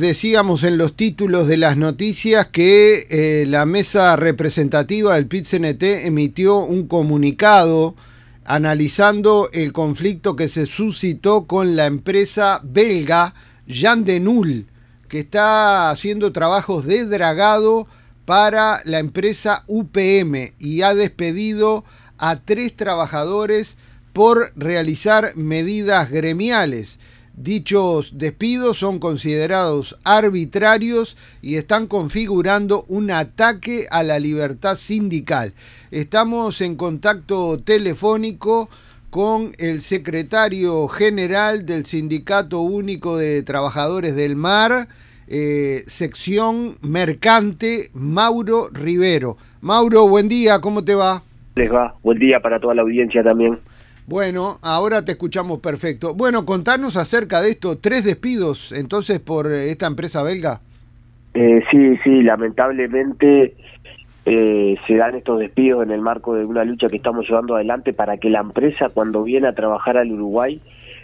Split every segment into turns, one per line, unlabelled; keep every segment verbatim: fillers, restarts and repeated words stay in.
decíamos en los títulos de las noticias que eh, la mesa representativa del P I T C N T emitió un comunicado analizando el conflicto que se suscitó con la empresa belga Jan de Nul, que está haciendo trabajos de dragado para la empresa U P M y ha despedido a tres trabajadores por realizar medidas gremiales. Dichos despidos son considerados arbitrarios y están configurando un ataque a la libertad sindical. Estamos en contacto telefónico con el secretario general del Sindicato Único de Trabajadores del Mar, eh, sección mercante, Mauro Rivero. Mauro, buen día, ¿cómo te va?
Les va, buen día para toda la audiencia también.
Bueno, ahora te escuchamos perfecto. Bueno, contanos acerca de esto, tres despidos entonces por esta empresa belga.
Eh, sí, sí, lamentablemente eh, se dan estos despidos en el marco de una lucha que estamos llevando adelante para que la empresa, cuando viene a trabajar al Uruguay,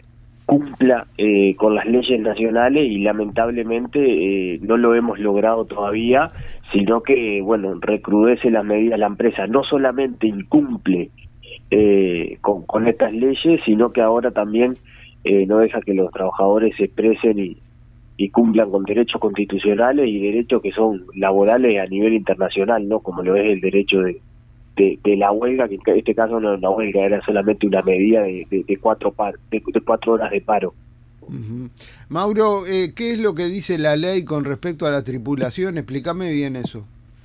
cumpla eh, con las leyes nacionales, y lamentablemente eh, no lo hemos logrado todavía, sino que, bueno, recrudece las medidas. La empresa no solamente incumple Eh, con, con estas leyes, sino que ahora también eh, no deja que los trabajadores se expresen y, y cumplan con derechos constitucionales y derechos que son laborales a nivel internacional, no como lo es el derecho de, de, de la huelga, que en este caso no era una huelga, era solamente una medida de, de, de, cuatro, par, de, de cuatro horas de paro.
Uh-huh. Mauro, eh, ¿qué es lo que dice la ley con respecto a la tripulación? Explícame bien eso.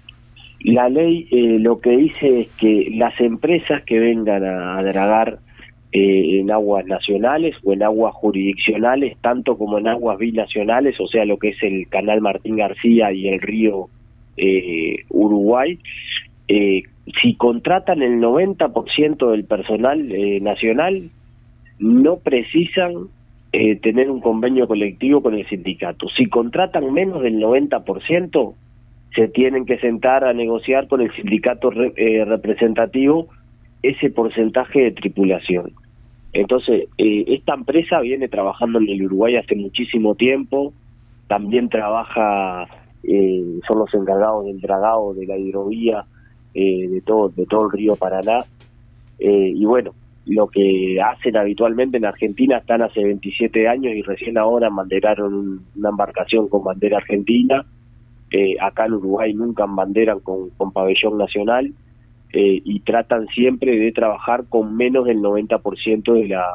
La ley eh, lo que dice es que las empresas que vengan a, a dragar eh, en aguas nacionales o en aguas jurisdiccionales, tanto como en aguas binacionales, o sea, lo que es el canal Martín García y el río eh, Uruguay, eh, si contratan el noventa por ciento del personal eh, nacional, no precisan eh, tener un convenio colectivo con el sindicato. Si contratan menos del noventa por ciento, se tienen que sentar a negociar con el sindicato re, eh, representativo ese porcentaje de tripulación. Entonces, eh, esta empresa viene trabajando en el Uruguay hace muchísimo tiempo, también trabaja, eh, son los encargados del dragado de la hidrovía eh, de todo de todo el río Paraná, eh, y bueno, lo que hacen habitualmente en Argentina, están hace veintisiete años y recién ahora banderaron una embarcación con bandera argentina. Eh, acá en Uruguay nunca banderan con, con pabellón nacional, eh, y tratan siempre de trabajar con menos del noventa por ciento de la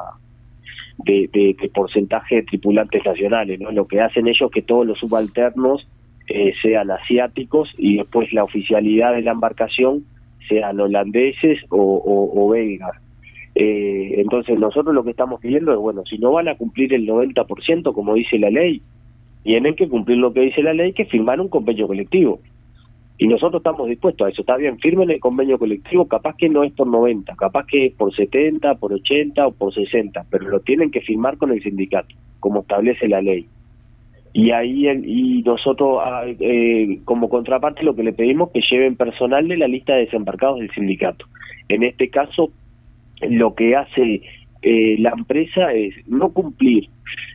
de, de, de porcentaje de tripulantes nacionales, ¿no? Lo que hacen ellos es que todos los subalternos eh, sean asiáticos y después la oficialidad de la embarcación sean holandeses o, o, o belgas. Eh, entonces nosotros lo que estamos pidiendo es, bueno, si no van a cumplir el noventa por ciento como dice la ley, tienen que cumplir lo que dice la ley, que firmar un convenio colectivo. Y nosotros estamos dispuestos a eso. Está bien, firmen el convenio colectivo, capaz que no es por noventa, capaz que es por setenta, por ochenta o por sesenta, pero lo tienen que firmar con el sindicato, como establece la ley. Y ahí el, y nosotros, eh, como contraparte, lo que le pedimos es que lleven personal de la lista de desembarcados del sindicato. En este caso, lo que hace eh, la empresa es no cumplir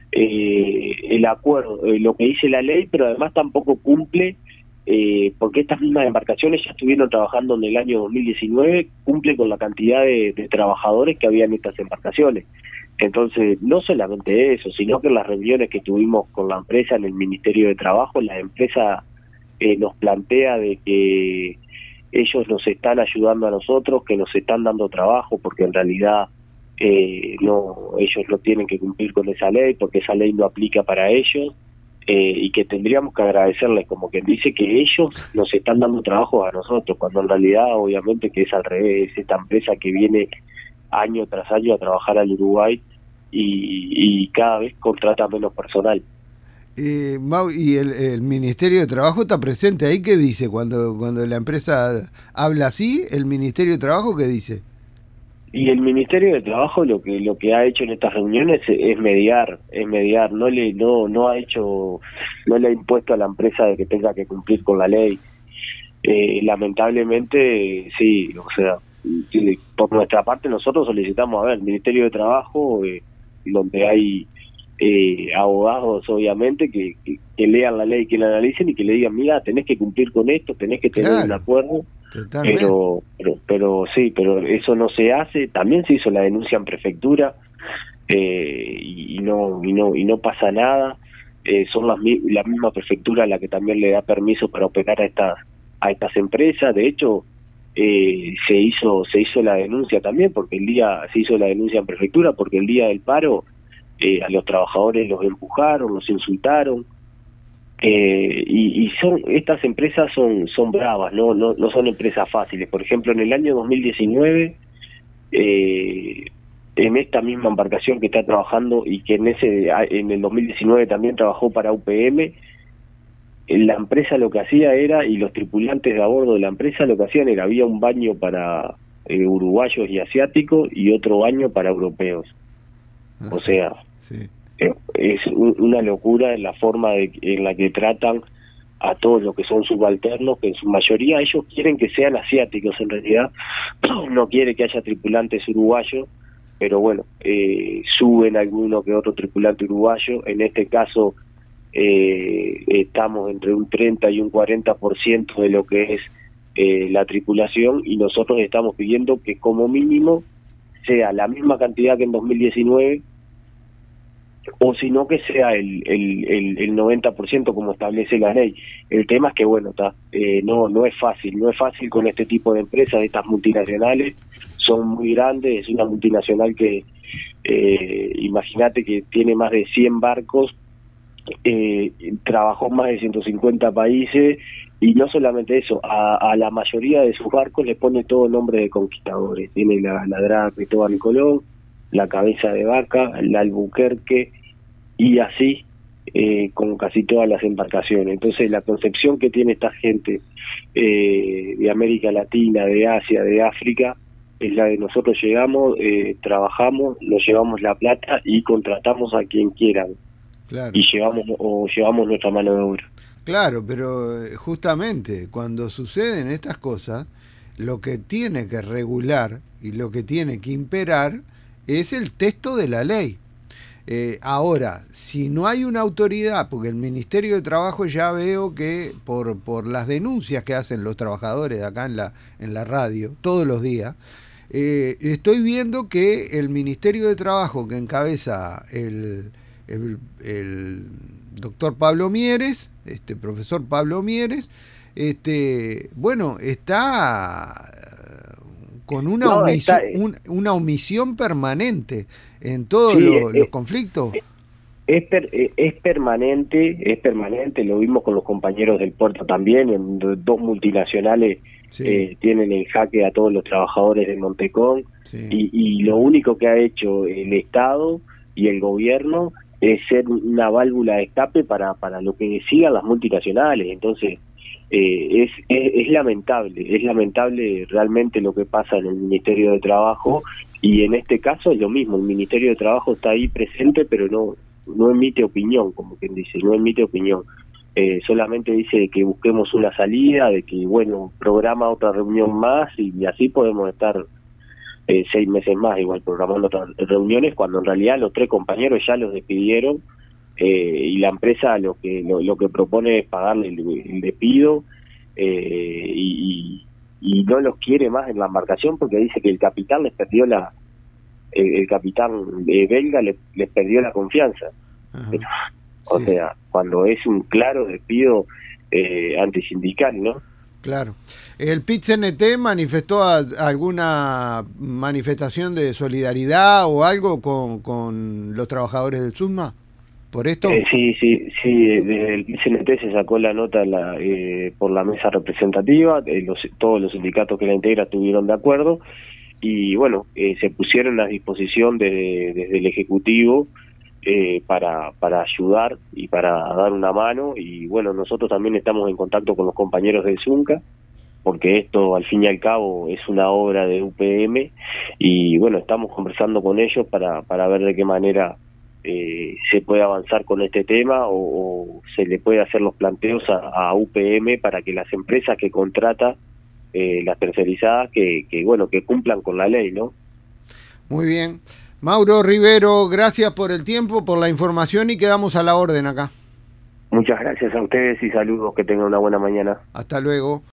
Eh, el acuerdo, eh, lo que dice la ley, pero además tampoco cumple, eh, porque estas mismas embarcaciones ya estuvieron trabajando en el año dos mil diecinueve, cumple con la cantidad de, de trabajadores que había en estas embarcaciones. Entonces, no solamente eso, sino que en las reuniones que tuvimos con la empresa en el Ministerio de Trabajo, la empresa eh, nos plantea de que ellos nos están ayudando a nosotros, que nos están dando trabajo, porque en realidad Eh, no, ellos no tienen que cumplir con esa ley porque esa ley no aplica para ellos, eh, y que tendríamos que agradecerles, como quien dice, que ellos nos están dando trabajo a nosotros, cuando en realidad obviamente que es al revés. Es esta empresa que viene año tras año a trabajar al Uruguay y, y cada vez contrata menos personal.
Eh, Mau, ¿y el, el Ministerio de Trabajo está presente ahí? ¿Qué dice cuando, cuando la empresa habla así? ¿El Ministerio de Trabajo qué dice?
Y el Ministerio de Trabajo lo que lo que ha hecho en estas reuniones es mediar, es mediar, no le no no ha hecho no le ha impuesto a la empresa de que tenga que cumplir con la ley. Eh, lamentablemente sí, o sea, por nuestra parte nosotros solicitamos, a ver, el Ministerio de Trabajo, eh, donde hay eh, abogados, obviamente, que, que, que lean la ley, que la analicen y que le digan, mira, tenés que cumplir con esto, tenés que tener
Claro,
un acuerdo.
totalmente.
Pero, pero, pero sí, pero eso no se hace. También se hizo la denuncia en prefectura eh, y, y no y no y no pasa nada. Eh, son las la misma prefectura la que también le da permiso para operar a estas a estas empresas. De hecho, eh, se hizo se hizo la denuncia también porque el día se hizo la denuncia en prefectura porque el día del paro eh, a los trabajadores los empujaron, los insultaron. Eh, y, y son estas empresas son son bravas, no no no son empresas fáciles. Por ejemplo, en el año dos mil diecinueve, eh, en esta misma embarcación que está trabajando y que en ese en el dos mil diecinueve también trabajó para U P M, la empresa lo que hacía era, y los tripulantes de a bordo de la empresa lo que hacían era, había un baño para eh, uruguayos y asiáticos y otro baño para europeos. O sea,
sí.
Es una locura en la forma de, en la que tratan a todos los que son subalternos, que en su mayoría ellos quieren que sean asiáticos, en realidad no quiere que haya tripulantes uruguayos, pero bueno, eh, suben alguno que otro tripulante uruguayo. En este caso eh, estamos entre un treinta y un cuarenta por ciento de lo que es eh, la tripulación, y nosotros estamos pidiendo que como mínimo sea la misma cantidad que en dos mil diecinueve, o si no que sea el, el, el, el noventa por ciento como establece la ley. El tema es que, bueno, está eh, no no es fácil, no es fácil con este tipo de empresas, estas multinacionales, son muy grandes. Es una multinacional que, eh, imagínate que tiene más de cien barcos, eh, trabajó en más de ciento cincuenta países, y no solamente eso, a, a la mayoría de sus barcos le pone todo nombre de conquistadores. Tiene la, la Draga Cristóbal Colón, la Cabeza de Vaca, el Albuquerque, y así eh, con casi todas las embarcaciones. Entonces la concepción que tiene esta gente eh, de América Latina, de Asia, de África, es la de nosotros llegamos, eh, trabajamos, nos llevamos la plata y contratamos a quien quieran. Claro. Y llevamos o llevamos nuestra mano de obra.
Claro, pero justamente cuando suceden estas cosas, lo que tiene que regular y lo que tiene que imperar es el texto de la ley. Eh, ahora, si no hay una autoridad, porque el Ministerio de Trabajo ya veo que por, por las denuncias que hacen los trabajadores de acá en la, en la radio todos los días, eh, estoy viendo que el Ministerio de Trabajo que encabeza el, el, el doctor Pablo Mieres, este profesor Pablo Mieres, este, bueno, está con una,
no,
omisión,
está,
un, una omisión permanente en todos
sí,
lo,
es,
los conflictos.
Es, per, es permanente, es permanente, lo vimos con los compañeros del puerto también, en dos multinacionales sí. eh, tienen en jaque a todos los trabajadores de Montecón, sí. y, y lo único que ha hecho el Estado y el gobierno es ser una válvula de escape para, para lo que sigan las multinacionales. Entonces, Eh, es, es, es lamentable, es lamentable realmente lo que pasa en el Ministerio de Trabajo, y en este caso es lo mismo. El Ministerio de Trabajo está ahí presente, pero no no emite opinión, como quien dice, no emite opinión. Eh, solamente dice que busquemos una salida, de que, bueno, programa otra reunión más, y, y así podemos estar eh, seis meses más igual programando otras reuniones, cuando en realidad los tres compañeros ya los despidieron. Eh, y la empresa lo que lo, lo que propone es pagarle el, el despido, eh, y, y, y no los quiere más en la embarcación, porque dice que el capitán les perdió la el, el capitán eh, belga les, les perdió la confianza. Pero, o sí. sea, cuando es un claro despido eh, antisindical, ¿no?
Claro. ¿El P I T C N T manifestó a, alguna manifestación de solidaridad o algo con, con los trabajadores del SUDMA? ¿Por esto?
Eh, sí, sí, sí, desde el P I C N T se sacó la nota la, eh, por la mesa representativa, eh, los, todos los sindicatos que la integran estuvieron de acuerdo, y bueno, eh, se pusieron a disposición de, desde el Ejecutivo eh, para, para ayudar y para dar una mano, y bueno, nosotros también estamos en contacto con los compañeros del ZUNCA, porque esto al fin y al cabo es una obra de U P M, y bueno, estamos conversando con ellos para, para ver de qué manera Eh, se puede avanzar con este tema, o, o se le puede hacer los planteos a, a U P M para que las empresas que contrata, eh, las tercerizadas, que, que bueno, que cumplan con la ley, ¿no?
Muy bien. Mauro Rivero, gracias por el tiempo, por la información y quedamos a la orden acá.
Muchas gracias a ustedes y saludos, que tengan una buena mañana.
Hasta luego.